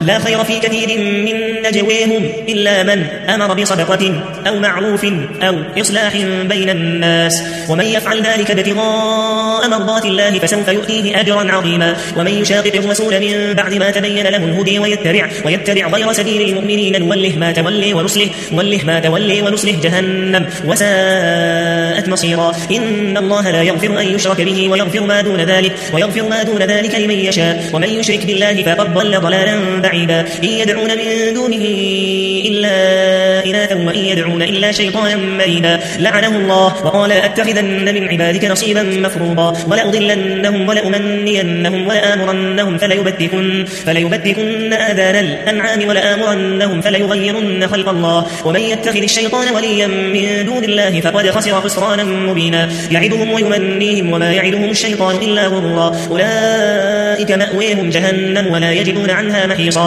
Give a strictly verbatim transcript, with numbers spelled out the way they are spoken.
لا خير في كثير من نجويهم إلا من أمر بصدقة أو معروف أو إصلاح بين الناس، ومن يفعل ذلك ابتغاء مرضات الله فسوف يؤتيه أجرا عظيما. ومن يشاقق الرسول من بعد ما تبين له الهدي ويتبع, ويتبع غير سبيل المؤمنين نوله ما تولي ونصله, نوله ما تولي ونصله جهنم وساءت مصيرا. إن الله لا يغفر أن يشرك به ويغفر ما دون ذلك ويغفر ما دون ذلك لمن يشاء، ومن يشرك بالله فقد ضل ضلالا بعيدا. إن يدعون من دونه إلا إناثا وإن يدعون إلا شيطانا مريدا لعنه الله وقال لأتخذن من عبادك نصيبا مفروضا ولأضلنهم ولأمنينهم ولآمرنهم فليبتكن, فليبتكن آذان الأنعام ولآمرنهم فليغيرن خلق الله. ومن يتخذ الشيطان وليا من دون الله فقد خسر خسرانا مبينا. يعدهم ويمنيهم وما يعدهم الشيطان إلا غرورا. أولئك مأويهم جهنم ولا يجدون عنها محيصا.